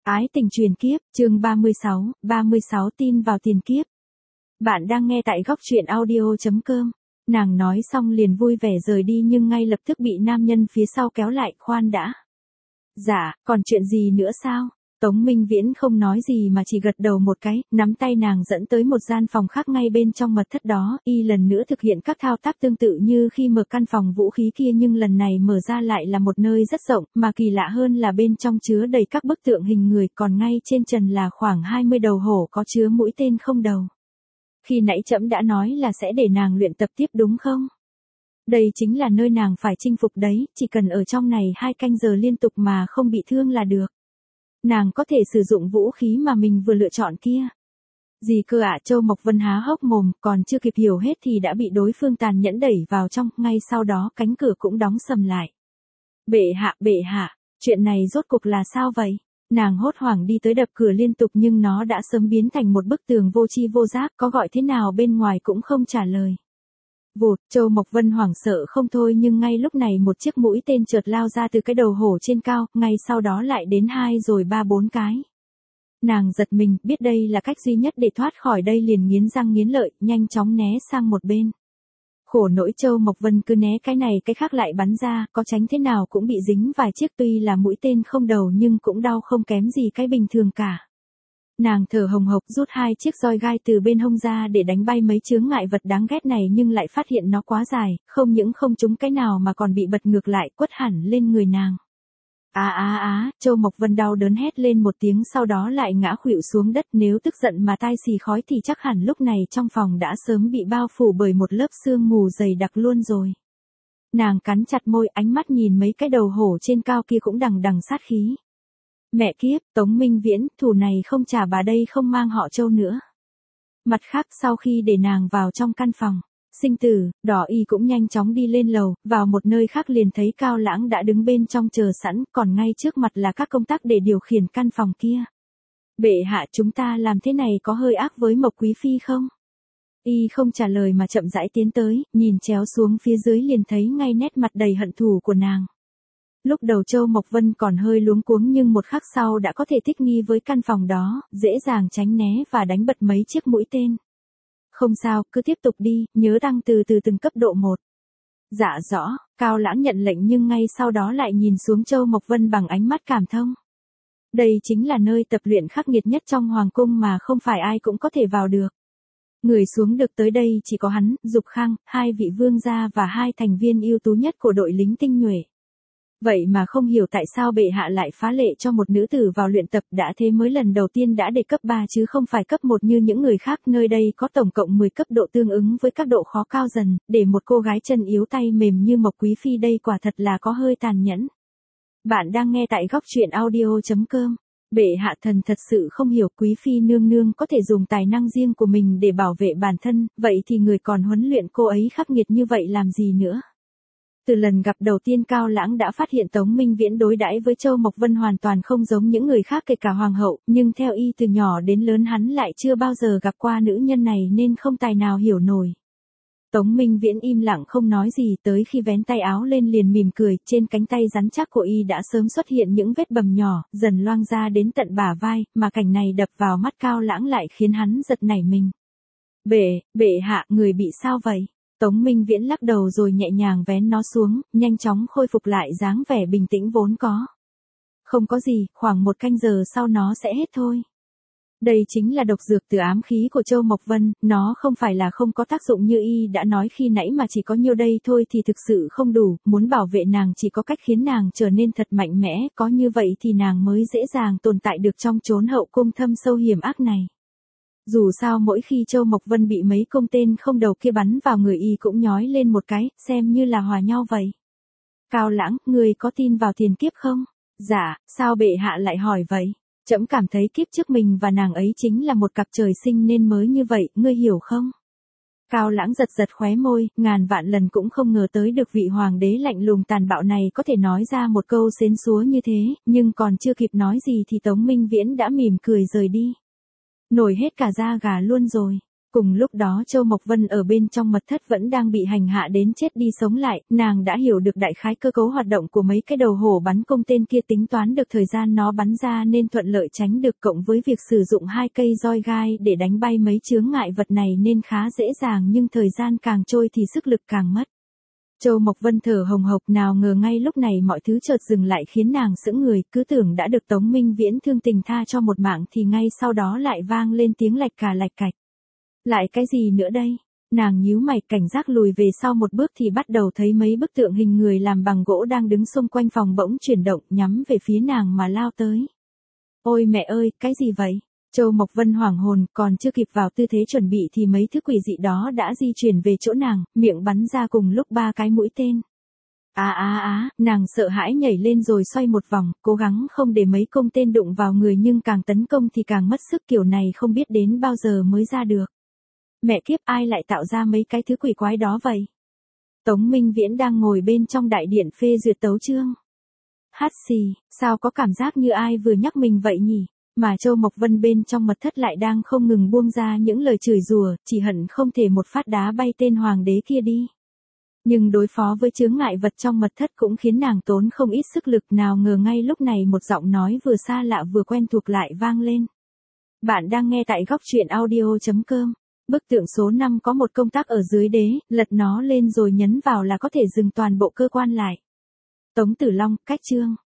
Ái tình truyền kiếp, chương 36 tin vào tiền kiếp. Bạn đang nghe tại góc truyện audio.com. Nàng nói xong liền vui vẻ rời đi nhưng ngay lập tức bị nam nhân phía sau kéo lại, khoan đã. Dạ, còn chuyện gì nữa sao? Tống Minh Viễn không nói gì mà chỉ gật đầu một cái, nắm tay nàng dẫn tới một gian phòng khác ngay bên trong mật thất đó, y lần nữa thực hiện các thao tác tương tự như khi mở căn phòng vũ khí kia nhưng lần này mở ra lại là một nơi rất rộng, mà kỳ lạ hơn là bên trong chứa đầy các bức tượng hình người, còn ngay trên trần là khoảng 20 đầu hổ có chứa mũi tên không đầu. Khi nãy trẫm đã nói là sẽ để nàng luyện tập tiếp đúng không? Đây chính là nơi nàng phải chinh phục đấy, chỉ cần ở trong này 2 canh giờ liên tục mà không bị thương là được. Nàng có thể sử dụng vũ khí mà mình vừa lựa chọn kia. Gì cơ ạ? Châu Mộc Vân há hốc mồm, còn chưa kịp hiểu hết thì đã bị đối phương tàn nhẫn đẩy vào trong, ngay sau đó cánh cửa cũng đóng sầm lại. Bệ hạ, chuyện này rốt cuộc là sao vậy? Nàng hốt hoảng đi tới đập cửa liên tục nhưng nó đã sớm biến thành một bức tường vô tri vô giác, có gọi thế nào bên ngoài cũng không trả lời. Vụt, Châu Mộc Vân hoảng sợ không thôi nhưng ngay lúc này một chiếc mũi tên chợt lao ra từ cái đầu hổ trên cao, ngay sau đó lại đến 2 rồi 3 4 cái. Nàng giật mình, biết đây là cách duy nhất để thoát khỏi đây liền nghiến răng nghiến lợi, nhanh chóng né sang một bên. Khổ nỗi Châu Mộc Vân cứ né cái này cái khác lại bắn ra, có tránh thế nào cũng bị dính vài chiếc, tuy là mũi tên không đầu nhưng cũng đau không kém gì cái bình thường cả. Nàng thở hồng hộc rút 2 chiếc roi gai từ bên hông ra để đánh bay mấy chướng ngại vật đáng ghét này nhưng lại phát hiện nó quá dài, không những không trúng cái nào mà còn bị bật ngược lại quất hẳn lên người nàng. Châu Mộc Vân đau đớn hét lên một tiếng sau đó lại ngã khuỵu xuống đất, nếu tức giận mà tai xì khói thì chắc hẳn lúc này trong phòng đã sớm bị bao phủ bởi một lớp sương mù dày đặc luôn rồi. Nàng cắn chặt môi, ánh mắt nhìn mấy cái đầu hổ trên cao kia cũng đằng đằng sát khí. Mẹ kiếp, Tống Minh Viễn, thù này không trả bà đây không mang họ Châu nữa. Mặt khác sau khi để nàng vào trong căn phòng, sinh tử, Đỏ Y cũng nhanh chóng đi lên lầu, vào một nơi khác liền thấy Cao Lãng đã đứng bên trong chờ sẵn, còn ngay trước mặt là các công tác để điều khiển căn phòng kia. Bệ hạ, chúng ta làm thế này có hơi ác với Mộc Quý Phi không? Y không trả lời mà chậm rãi tiến tới, nhìn chéo xuống phía dưới liền thấy ngay nét mặt đầy hận thù của nàng. Lúc đầu Châu Mộc Vân còn hơi luống cuống nhưng một khắc sau đã có thể thích nghi với căn phòng đó, dễ dàng tránh né và đánh bật mấy chiếc mũi tên. Không sao, cứ tiếp tục đi, nhớ tăng từ từng cấp độ 1. Dạ rõ, Cao Lãng nhận lệnh nhưng ngay sau đó lại nhìn xuống Châu Mộc Vân bằng ánh mắt cảm thông. Đây chính là nơi tập luyện khắc nghiệt nhất trong hoàng cung mà không phải ai cũng có thể vào được. Người xuống được tới đây chỉ có hắn, Dục Khang, 2 vị vương gia và 2 thành viên ưu tú nhất của đội lính tinh nhuệ. Vậy mà không hiểu tại sao bệ hạ lại phá lệ cho một nữ tử vào luyện tập, đã thế mới lần đầu tiên đã để cấp 3 chứ không phải cấp 1 như những người khác, nơi đây có tổng cộng 10 cấp độ tương ứng với các độ khó cao dần, để một cô gái chân yếu tay mềm như Mộc Quý Phi đây quả thật là có hơi tàn nhẫn. Bạn đang nghe tại góc truyện audio.com. Bệ hạ thần thật sự không hiểu Quý Phi nương nương có thể dùng tài năng riêng của mình để bảo vệ bản thân, vậy thì người còn huấn luyện cô ấy khắc nghiệt như vậy làm gì nữa? Từ lần gặp đầu tiên Cao Lãng đã phát hiện Tống Minh Viễn đối đãi với Châu Mộc Vân hoàn toàn không giống những người khác kể cả hoàng hậu, nhưng theo y từ nhỏ đến lớn hắn lại chưa bao giờ gặp qua nữ nhân này nên không tài nào hiểu nổi. Tống Minh Viễn im lặng không nói gì, tới khi vén tay áo lên liền mỉm cười, trên cánh tay rắn chắc của y đã sớm xuất hiện những vết bầm nhỏ, dần loang ra đến tận bả vai, mà cảnh này đập vào mắt Cao Lãng lại khiến hắn giật nảy mình. Bệ hạ, người bị sao vậy? Tống Minh Viễn lắc đầu rồi nhẹ nhàng vén nó xuống, nhanh chóng khôi phục lại dáng vẻ bình tĩnh vốn có. Không có gì, khoảng 1 canh giờ sau nó sẽ hết thôi. Đây chính là độc dược từ ám khí của Châu Mộc Vân, nó không phải là không có tác dụng như y đã nói khi nãy mà chỉ có nhiêu đây thôi thì thực sự không đủ, muốn bảo vệ nàng chỉ có cách khiến nàng trở nên thật mạnh mẽ, có như vậy thì nàng mới dễ dàng tồn tại được trong chốn hậu cung thâm sâu hiểm ác này. Dù sao mỗi khi Châu Mộc Vân bị mấy cung tên không đầu kia bắn vào người y cũng nhói lên một cái, xem như là hòa nhau vậy. Cao Lãng, người có tin vào tiền kiếp không? Dạ, sao bệ hạ lại hỏi vậy? Trẫm cảm thấy kiếp trước mình và nàng ấy chính là một cặp trời sinh nên mới như vậy, ngươi hiểu không? Cao Lãng giật khóe môi, ngàn vạn lần cũng không ngờ tới được vị hoàng đế lạnh lùng tàn bạo này có thể nói ra một câu xến xúa như thế, nhưng còn chưa kịp nói gì thì Tống Minh Viễn đã mỉm cười rời đi. Nổi hết cả da gà luôn rồi. Cùng lúc đó Châu Mộc Vân ở bên trong mật thất vẫn đang bị hành hạ đến chết đi sống lại, nàng đã hiểu được đại khái cơ cấu hoạt động của mấy cái đầu hổ bắn cung tên kia, tính toán được thời gian nó bắn ra nên thuận lợi tránh được, cộng với việc sử dụng 2 cây roi gai để đánh bay mấy chướng ngại vật này nên khá dễ dàng, nhưng thời gian càng trôi thì sức lực càng mất. Châu Mộc Vân thở hồng hộc, nào ngờ ngay lúc này mọi thứ chợt dừng lại khiến nàng sững người, cứ tưởng đã được Tống Minh Viễn thương tình tha cho một mạng thì ngay sau đó lại vang lên tiếng lạch cà lạch cạch. Lại cái gì nữa đây? Nàng nhíu mày, cảnh giác lùi về sau một bước thì bắt đầu thấy mấy bức tượng hình người làm bằng gỗ đang đứng xung quanh phòng bỗng chuyển động, nhắm về phía nàng mà lao tới. Ôi mẹ ơi, cái gì vậy? Châu Mộc Vân hoảng hồn, còn chưa kịp vào tư thế chuẩn bị thì mấy thứ quỷ dị đó đã di chuyển về chỗ nàng, miệng bắn ra cùng lúc 3 cái mũi tên. Nàng sợ hãi nhảy lên rồi xoay một vòng, cố gắng không để mấy cung tên đụng vào người, nhưng càng tấn công thì càng mất sức, kiểu này không biết đến bao giờ mới ra được. Mẹ kiếp, ai lại tạo ra mấy cái thứ quỷ quái đó vậy? Tống Minh Viễn đang ngồi bên trong đại điện phê duyệt tấu chương. Hát xì, sao có cảm giác như ai vừa nhắc mình vậy nhỉ? Mà Châu Mộc Vân bên trong mật thất lại đang không ngừng buông ra những lời chửi rủa, chỉ hận không thể một phát đá bay tên hoàng đế kia đi. Nhưng đối phó với chướng ngại vật trong mật thất cũng khiến nàng tốn không ít sức lực, nào ngờ ngay lúc này một giọng nói vừa xa lạ vừa quen thuộc lại vang lên. Bạn đang nghe tại Góc Truyện Audio.com. Bức tượng số 5 có một công tắc ở dưới đế, lật nó lên rồi nhấn vào là có thể dừng toàn bộ cơ quan lại. Tống Tử Long, cách chương.